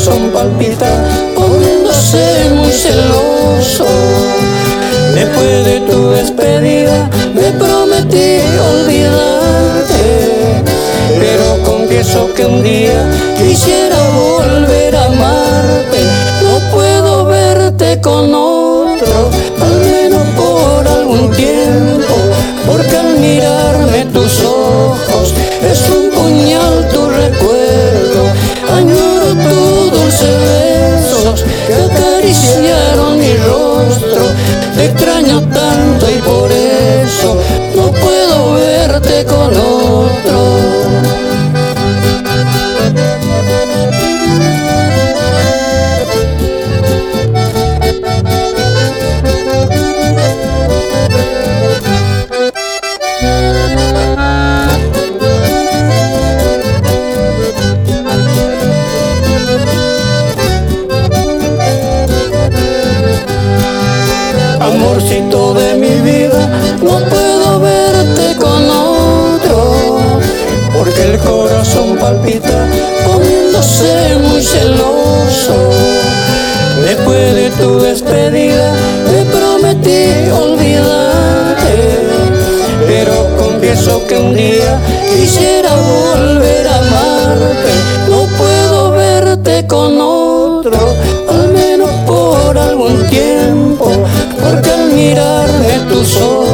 corazón palpita poniéndose muy celoso. Después de tu despedida me prometí olvidarte, pero confieso que un día quisiera volver a amarte. No puedo verte con otro, al menos por algún tiempo, porque al mirarme tus ojos es un puñal tu recuerdo. Añoro tus dulces besos que acariciaron mi rostro. Te extraño tanto y por eso no puedo verte con otro. Amorcito de mi vida, no puedo verte con otro, porque el corazón palpita poniéndose muy celoso. Después de tu despedida me prometí olvidarte, pero confieso que un día quisiera volver a amarte. No puedo verte con otro, al menos por algún tiempo, porque al mirarme tus ojos